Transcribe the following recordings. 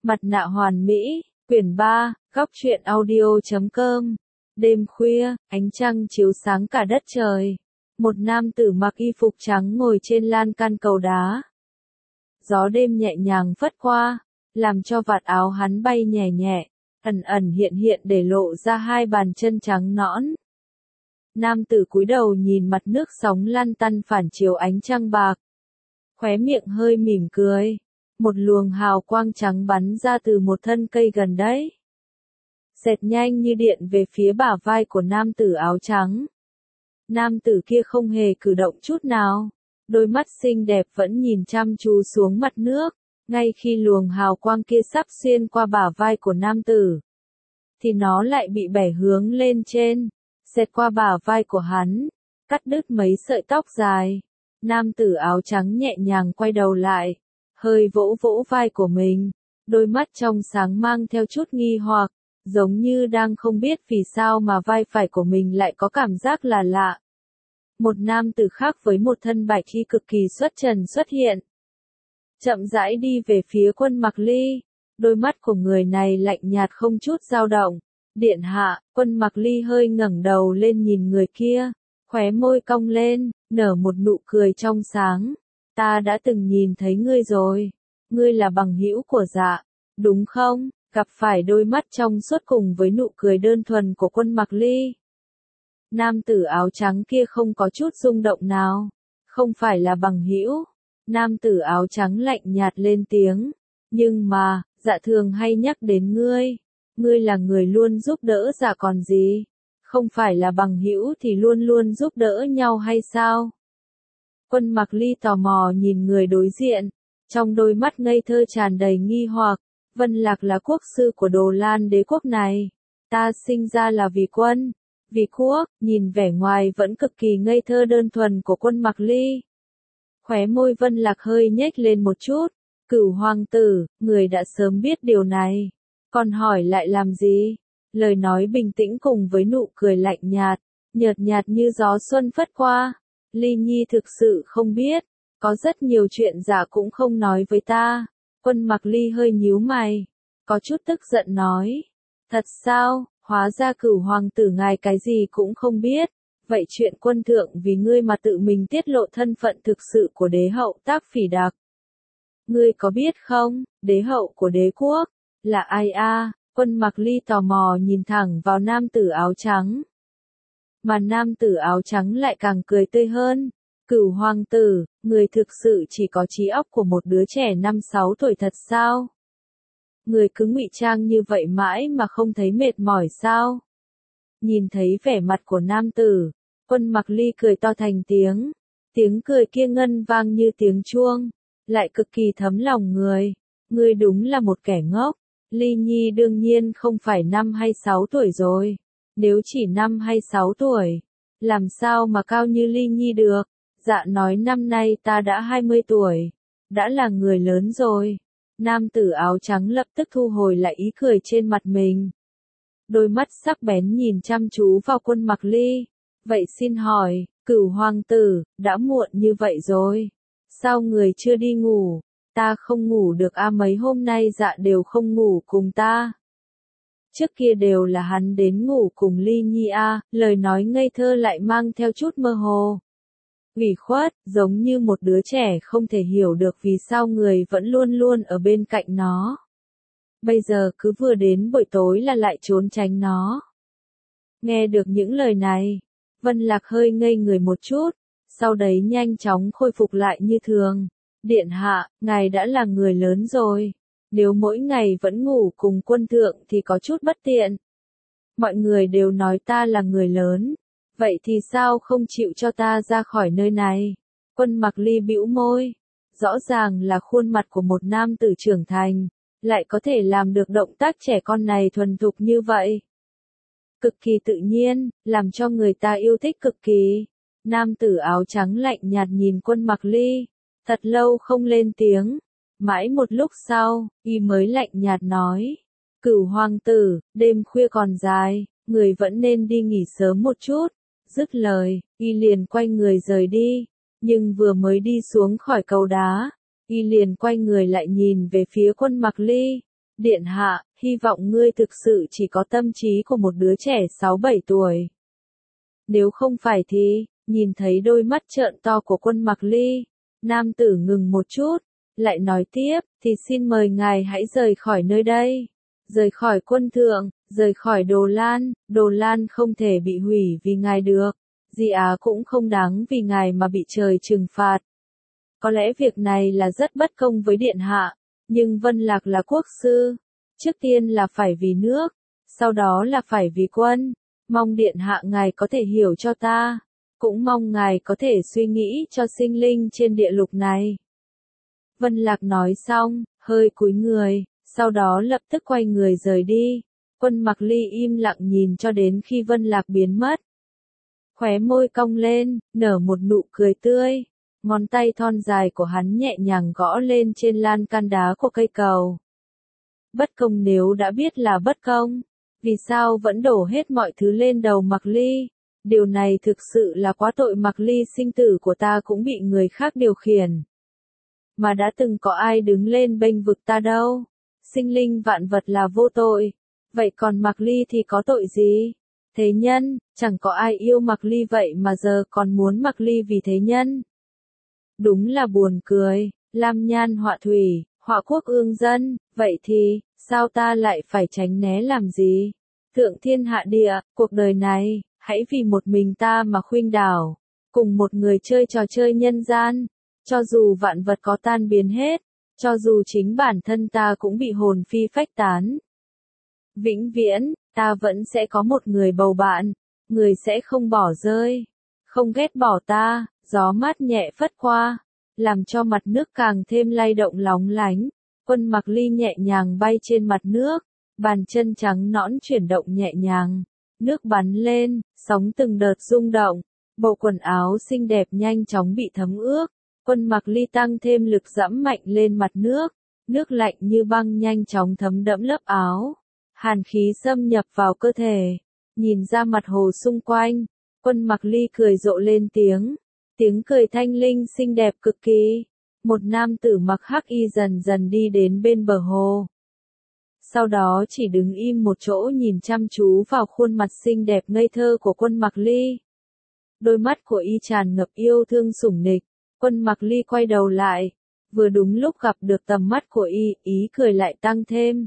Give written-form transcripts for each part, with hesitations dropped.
Mặt nạ hoàn mỹ, quyển 3, góc truyện audio.com. Đêm khuya, ánh trăng chiếu sáng cả đất trời. Một nam tử mặc y phục trắng ngồi trên lan can cầu đá. Gió đêm nhẹ nhàng phất qua, làm cho vạt áo hắn bay nhẹ nhẹ, ẩn ẩn hiện hiện để lộ ra hai bàn chân trắng nõn. Nam tử cúi đầu nhìn mặt nước sóng lăn tăn phản chiếu ánh trăng bạc. Khóe miệng hơi mỉm cười. Một luồng hào quang trắng bắn ra từ một thân cây gần đấy. Xẹt nhanh như điện về phía bả vai của nam tử áo trắng. Nam tử kia không hề cử động chút nào. Đôi mắt xinh đẹp vẫn nhìn chăm chú xuống mặt nước. Ngay khi luồng hào quang kia sắp xuyên qua bả vai của nam tử, thì nó lại bị bẻ hướng lên trên, xẹt qua bả vai của hắn, cắt đứt mấy sợi tóc dài. Nam tử áo trắng nhẹ nhàng quay đầu lại, hơi vỗ vỗ vai của mình, đôi mắt trong sáng mang theo chút nghi hoặc, giống như đang không biết vì sao mà vai phải của mình lại có cảm giác là lạ. Một nam tử khác với một thân bạch y cực kỳ xuất trần xuất hiện. Chậm rãi đi về phía Quân Mặc Ly, đôi mắt của người này lạnh nhạt không chút dao động. Điện hạ, Quân Mặc Ly hơi ngẩng đầu lên nhìn người kia, khóe môi cong lên, nở một nụ cười trong sáng. Ta đã từng nhìn thấy ngươi rồi. Ngươi là bằng hữu của Dạ, đúng không? Gặp phải đôi mắt trong suốt cùng với nụ cười đơn thuần của Quân Mặc Ly. Nam tử áo trắng kia không có chút rung động nào. Không phải là bằng hữu. Nam tử áo trắng lạnh nhạt lên tiếng. Nhưng mà, Dạ thường hay nhắc đến ngươi. Ngươi là người luôn giúp đỡ Dạ còn gì? Không phải là bằng hữu thì luôn luôn giúp đỡ nhau hay sao? Quân Mặc Ly tò mò nhìn người đối diện, trong đôi mắt ngây thơ tràn đầy nghi hoặc. Vân Lạc là quốc sư của Đồ Lan đế quốc này. Ta sinh ra là vì quân, vì quốc. Nhìn vẻ ngoài vẫn cực kỳ ngây thơ đơn thuần của Quân Mặc Ly, khóe môi Vân Lạc hơi nhếch lên một chút. Cửu hoàng tử, người đã sớm biết điều này, còn hỏi lại làm gì? Lời nói bình tĩnh cùng với nụ cười lạnh nhạt, nhợt nhạt như gió xuân phất qua. Ly Nhi thực sự không biết, có rất nhiều chuyện Dạ cũng không nói với ta. Quân Mặc Ly hơi nhíu mày, có chút tức giận nói. Thật sao, hóa ra Cửu hoàng tử ngài cái gì cũng không biết. Vậy chuyện quân thượng vì ngươi mà tự mình tiết lộ thân phận thực sự của đế hậu Tác Phỉ Đặc. Ngươi có biết không, đế hậu của đế quốc là ai a? Quân Mặc Ly tò mò nhìn thẳng vào nam tử áo trắng. Mà nam tử áo trắng lại càng cười tươi hơn. Cửu hoàng tử, người thực sự chỉ có trí óc của một đứa trẻ 5-6 tuổi thật sao? Người cứ ngụy trang như vậy mãi mà không thấy mệt mỏi sao? Nhìn thấy vẻ mặt của nam tử, Quân Mặc Ly cười to thành tiếng. Tiếng cười kia ngân vang như tiếng chuông, lại cực kỳ thấm lòng người. Ngươi đúng là một kẻ ngốc. Ly Nhi đương nhiên không phải 5 hay 6 tuổi rồi. Nếu chỉ 5 hay 6 tuổi, làm sao mà cao như Ly Nhi được? Dạ nói năm nay ta đã 20 tuổi, đã là người lớn rồi. Nam tử áo trắng lập tức thu hồi lại ý cười trên mặt mình. Đôi mắt sắc bén nhìn chăm chú vào Quân Mặc Ly. Vậy xin hỏi, Cửu hoàng tử, đã muộn như vậy rồi. Sao người chưa đi ngủ? Ta không ngủ được mấy hôm nay Dạ đều không ngủ cùng ta. Trước kia đều là hắn đến ngủ cùng Ly Nhi lời nói ngây thơ lại mang theo chút mơ hồ. Ủy khuất, giống như một đứa trẻ không thể hiểu được vì sao người vẫn luôn luôn ở bên cạnh nó. Bây giờ cứ vừa đến buổi tối là lại trốn tránh nó. Nghe được những lời này, Vân Lạc hơi ngây người một chút, sau đấy nhanh chóng khôi phục lại như thường. Điện hạ, ngài đã là người lớn rồi. Nếu mỗi ngày vẫn ngủ cùng quân thượng thì có chút bất tiện. Mọi người đều nói ta là người lớn. Vậy thì sao không chịu cho ta ra khỏi nơi này? Quân Mặc Ly bĩu môi. Rõ ràng là khuôn mặt của một nam tử trưởng thành, lại có thể làm được động tác trẻ con này thuần thục như vậy. Cực kỳ tự nhiên, làm cho người ta yêu thích cực kỳ. Nam tử áo trắng lạnh nhạt nhìn Quân Mặc Ly, thật lâu không lên tiếng. Mãi một lúc sau, y mới lạnh nhạt nói. Cửu hoàng tử, đêm khuya còn dài, người vẫn nên đi nghỉ sớm một chút. Dứt lời, y liền quay người rời đi. Nhưng vừa mới đi xuống khỏi cầu đá, y liền quay người lại nhìn về phía Quân Mặc Ly. Điện hạ, hy vọng ngươi thực sự chỉ có tâm trí của một đứa trẻ 6-7 tuổi. Nếu không phải thì, nhìn thấy đôi mắt trợn to của Quân Mặc Ly, nam tử ngừng một chút, lại nói tiếp, thì xin mời ngài hãy rời khỏi nơi đây. Rời khỏi quân thượng, rời khỏi Đồ Lan không thể bị hủy vì ngài được. Di Á cũng không đáng vì ngài mà bị trời trừng phạt. Có lẽ việc này là rất bất công với điện hạ, nhưng Vân Lạc là quốc sư. Trước tiên là phải vì nước, sau đó là phải vì quân. Mong điện hạ ngài có thể hiểu cho ta, cũng mong ngài có thể suy nghĩ cho sinh linh trên địa lục này. Vân Lạc nói xong, hơi cúi người, sau đó lập tức quay người rời đi. Quân Mặc Ly im lặng nhìn cho đến khi Vân Lạc biến mất. Khóe môi cong lên, nở một nụ cười tươi. Ngón tay thon dài của hắn nhẹ nhàng gõ lên trên lan can đá của cây cầu. Bất công, nếu đã biết là bất công, vì sao vẫn đổ hết mọi thứ lên đầu Mặc Ly? Điều này thực sự là quá tội. Mặc Ly sinh tử của ta cũng bị người khác điều khiển. Mà đã từng có ai đứng lên bênh vực ta đâu. Sinh linh vạn vật là vô tội. Vậy còn Mặc Ly thì có tội gì? Thế nhân, chẳng có ai yêu Mặc Ly vậy mà giờ còn muốn Mặc Ly vì thế nhân. Đúng là buồn cười, lam nhan họa thủy, họa quốc ương dân, vậy thì, sao ta lại phải tránh né làm gì? Thượng thiên hạ địa, cuộc đời này, hãy vì một mình ta mà khuynh đảo, cùng một người chơi trò chơi nhân gian, cho dù vạn vật có tan biến hết, cho dù chính bản thân ta cũng bị hồn phi phách tán. Vĩnh viễn, ta vẫn sẽ có một người bầu bạn, người sẽ không bỏ rơi, không ghét bỏ ta. Gió mát nhẹ phất qua, làm cho mặt nước càng thêm lay động lóng lánh. Quân Mặc Ly nhẹ nhàng bay trên mặt nước, bàn chân trắng nõn chuyển động nhẹ nhàng. Nước bắn lên, sóng từng đợt rung động, bộ quần áo xinh đẹp nhanh chóng bị thấm ướt. Quân Mặc Ly tăng thêm lực giẫm mạnh lên mặt nước, nước lạnh như băng nhanh chóng thấm đẫm lớp áo. Hàn khí xâm nhập vào cơ thể, nhìn ra mặt hồ xung quanh, Quân Mặc Ly cười rộ lên tiếng. Tiếng cười thanh linh xinh đẹp cực kỳ. Một nam tử mặc hắc y dần dần đi đến bên bờ hồ. Sau đó chỉ đứng im một chỗ nhìn chăm chú vào khuôn mặt xinh đẹp ngây thơ của Quân Mặc Ly. Đôi mắt của y tràn ngập yêu thương sủng nịch. Quân Mặc Ly quay đầu lại. Vừa đúng lúc gặp được tầm mắt của y, ý cười lại tăng thêm.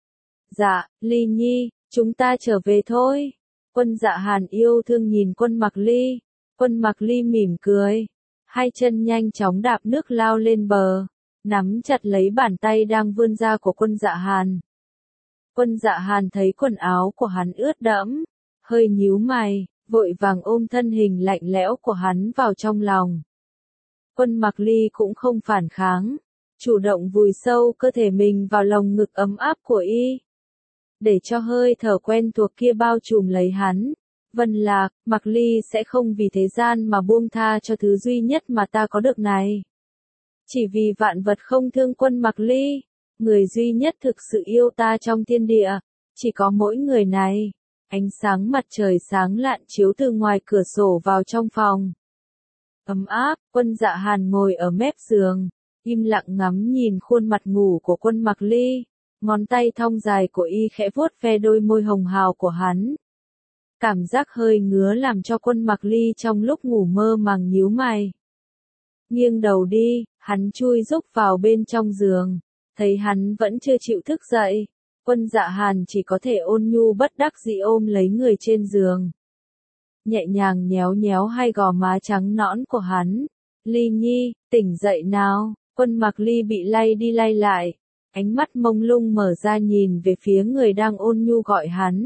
Dạ, Ly Nhi, chúng ta trở về thôi. Quân Dạ Hàn yêu thương nhìn Quân Mặc Ly. Quân Mặc Ly mỉm cười, hai chân nhanh chóng đạp nước lao lên bờ, nắm chặt lấy bàn tay đang vươn ra của Quân Dạ Hàn. Quân Dạ Hàn thấy quần áo của hắn ướt đẫm, hơi nhíu mày, vội vàng ôm thân hình lạnh lẽo của hắn vào trong lòng. Quân Mặc Ly cũng không phản kháng, chủ động vùi sâu cơ thể mình vào lồng ngực ấm áp của y, để cho hơi thở quen thuộc kia bao trùm lấy hắn. Vân Lạc, Mặc Ly sẽ không vì thế gian mà buông tha cho thứ duy nhất mà ta có được này. Chỉ vì vạn vật không thương Quân Mặc Ly, người duy nhất thực sự yêu ta trong thiên địa, chỉ có mỗi người này. Ánh sáng mặt trời sáng lạn chiếu từ ngoài cửa sổ vào trong phòng. Ấm áp, Quân Dạ Hàn ngồi ở mép giường, im lặng ngắm nhìn khuôn mặt ngủ của Quân Mặc Ly, ngón tay thon dài của y khẽ vuốt ve đôi môi hồng hào của hắn. Cảm giác hơi ngứa làm cho Quân Mặc Ly trong lúc ngủ mơ màng nhíu mày. Nghiêng đầu đi, hắn chui rúc vào bên trong giường, thấy hắn vẫn chưa chịu thức dậy. Quân Dạ Hàn chỉ có thể ôn nhu bất đắc dĩ ôm lấy người trên giường. Nhẹ nhàng nhéo nhéo hai gò má trắng nõn của hắn. Ly Nhi, tỉnh dậy nào. Quân Mặc Ly bị lay đi lay lại, ánh mắt mông lung mở ra nhìn về phía người đang ôn nhu gọi hắn.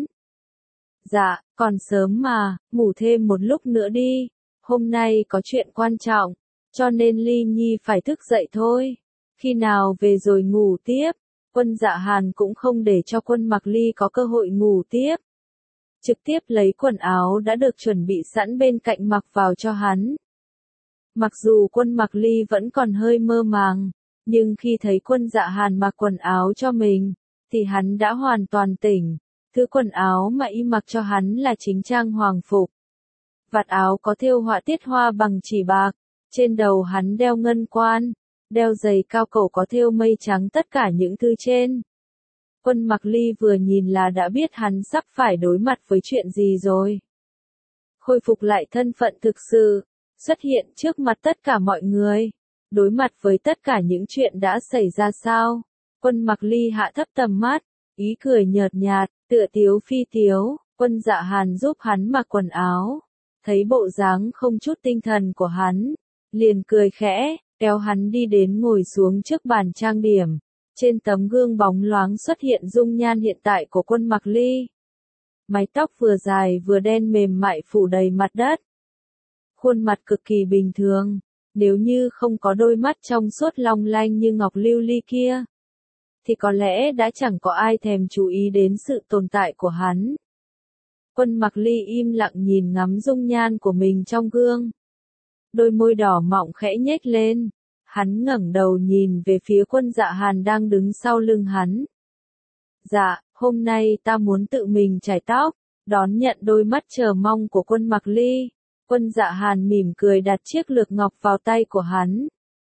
Dạ, còn sớm mà, ngủ thêm một lúc nữa đi. Hôm nay có chuyện quan trọng, cho nên Ly Nhi phải thức dậy thôi. Khi nào về rồi ngủ tiếp. Quân Dạ Hàn cũng không để cho Quân Mặc Ly có cơ hội ngủ tiếp. Trực tiếp lấy quần áo đã được chuẩn bị sẵn bên cạnh mặc vào cho hắn. Mặc dù Quân Mặc Ly vẫn còn hơi mơ màng, nhưng khi thấy Quân Dạ Hàn mặc quần áo cho mình, thì hắn đã hoàn toàn tỉnh. Thứ quần áo mà y mặc cho hắn là chính trang hoàng phục. Vạt áo có thêu họa tiết hoa bằng chỉ bạc, trên đầu hắn đeo ngân quan, đeo giày cao cổ có thêu mây trắng, tất cả những thứ trên Quân Mặc Ly vừa nhìn là đã biết hắn sắp phải đối mặt với chuyện gì rồi. Khôi phục lại thân phận thực sự, xuất hiện trước mặt tất cả mọi người, đối mặt với tất cả những chuyện đã xảy ra sao. Quân Mặc Ly hạ thấp tầm mắt, ý cười nhợt nhạt, tựa tiếu phi tiếu. Quân Dạ Hàn giúp hắn mặc quần áo, thấy bộ dáng không chút tinh thần của hắn, liền cười khẽ, kéo hắn đi đến ngồi xuống trước bàn trang điểm. Trên tấm gương bóng loáng xuất hiện dung nhan hiện tại của Quân Mặc Ly. Mái tóc vừa dài vừa đen mềm mại phủ đầy mặt đất. Khuôn mặt cực kỳ bình thường, nếu như không có đôi mắt trong suốt long lanh như ngọc lưu ly kia, thì có lẽ đã chẳng có ai thèm chú ý đến sự tồn tại của hắn. Quân Mặc Ly im lặng nhìn ngắm dung nhan của mình trong gương. Đôi môi đỏ mọng khẽ nhếch lên, hắn ngẩng đầu nhìn về phía Quân Dạ Hàn đang đứng sau lưng hắn. Dạ, hôm nay ta muốn tự mình chải tóc, đón nhận đôi mắt chờ mong của Quân Mặc Ly. Quân Dạ Hàn mỉm cười đặt chiếc lược ngọc vào tay của hắn.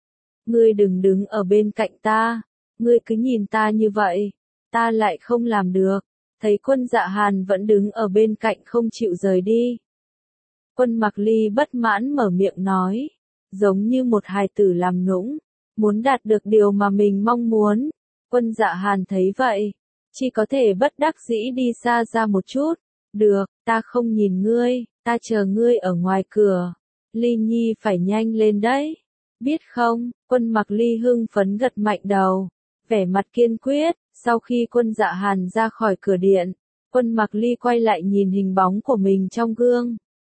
Ngươi đừng đứng ở bên cạnh ta, ngươi cứ nhìn ta như vậy, ta lại không làm được. Thấy Quân Dạ Hàn vẫn đứng ở bên cạnh không chịu rời đi. Quân Mặc Ly bất mãn mở miệng nói, giống như một hài tử làm nũng, muốn đạt được điều mà mình mong muốn. Quân Dạ Hàn thấy vậy, chỉ có thể bất đắc dĩ đi xa ra một chút. Được, ta không nhìn ngươi, ta chờ ngươi ở ngoài cửa. Ly Nhi phải nhanh lên đấy. Biết không? Quân Mặc Ly hưng phấn gật mạnh đầu, vẻ mặt kiên quyết. Sau khi Quân Dạ Hàn ra khỏi cửa điện, Quân Mặc Ly quay lại nhìn hình bóng của mình trong gương.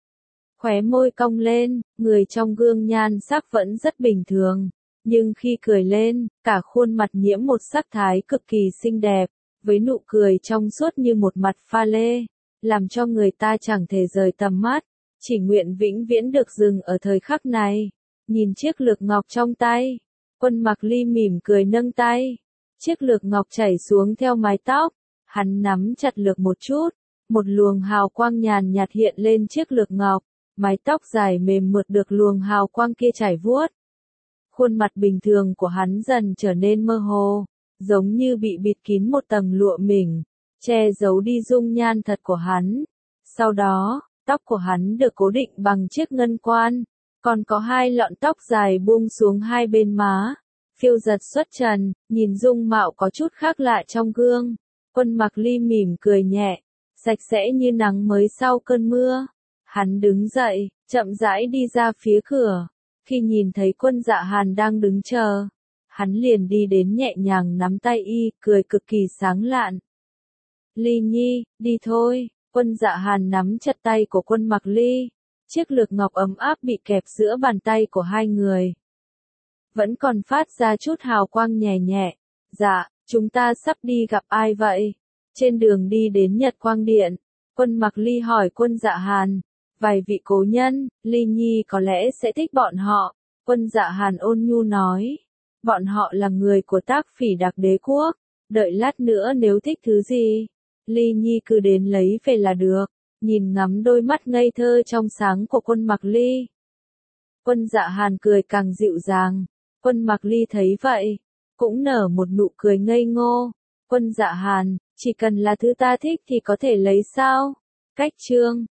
Khóe môi cong lên, người trong gương nhan sắc vẫn rất bình thường, nhưng khi cười lên, cả khuôn mặt nhiễm một sắc thái cực kỳ xinh đẹp, với nụ cười trong suốt như một mặt pha lê, làm cho người ta chẳng thể rời tầm mắt, chỉ nguyện vĩnh viễn được dừng ở thời khắc này. Nhìn chiếc lược ngọc trong tay, Quân Mặc Ly mỉm cười nâng tay. Chiếc lược ngọc chảy xuống theo mái tóc, hắn nắm chặt lược một chút, một luồng hào quang nhàn nhạt hiện lên chiếc lược ngọc, mái tóc dài mềm mượt được luồng hào quang kia chảy vuốt. Khuôn mặt bình thường của hắn dần trở nên mơ hồ, giống như bị bịt kín một tầng lụa mỉnh, che giấu đi dung nhan thật của hắn. Sau đó, tóc của hắn được cố định bằng chiếc ngân quan, còn có hai lọn tóc dài buông xuống hai bên má. Phiêu giật xuất trần, nhìn dung mạo có chút khác lạ trong gương. Quân Mặc Ly mỉm cười nhẹ, sạch sẽ như nắng mới sau cơn mưa. Hắn đứng dậy, chậm rãi đi ra phía cửa. Khi nhìn thấy Quân Dạ Hàn đang đứng chờ, hắn liền đi đến nhẹ nhàng nắm tay y, cười cực kỳ sáng lạn. Ly Nhi, đi thôi. Quân Dạ Hàn nắm chặt tay của Quân Mặc Ly. Chiếc lược ngọc ấm áp bị kẹp giữa bàn tay của hai người, vẫn còn phát ra chút hào quang nhẹ nhẹ. Dạ, chúng ta sắp đi gặp ai vậy? Trên đường đi đến Nhật Quang Điện, Quân Mặc Ly hỏi Quân Dạ Hàn, vài vị cố nhân, Ly Nhi có lẽ sẽ thích bọn họ. Quân Dạ Hàn ôn nhu nói, bọn họ là người của Tác Phỉ Đặc Đế Quốc, đợi lát nữa nếu thích thứ gì, Ly Nhi cứ đến lấy về là được. Nhìn ngắm đôi mắt ngây thơ trong sáng của Quân Mặc Ly, Quân Dạ Hàn cười càng dịu dàng. Quân Mặc Ly thấy vậy, cũng nở một nụ cười ngây ngô. Quân Dạ Hàn, chỉ cần là thứ ta thích thì có thể lấy sao? Cách chương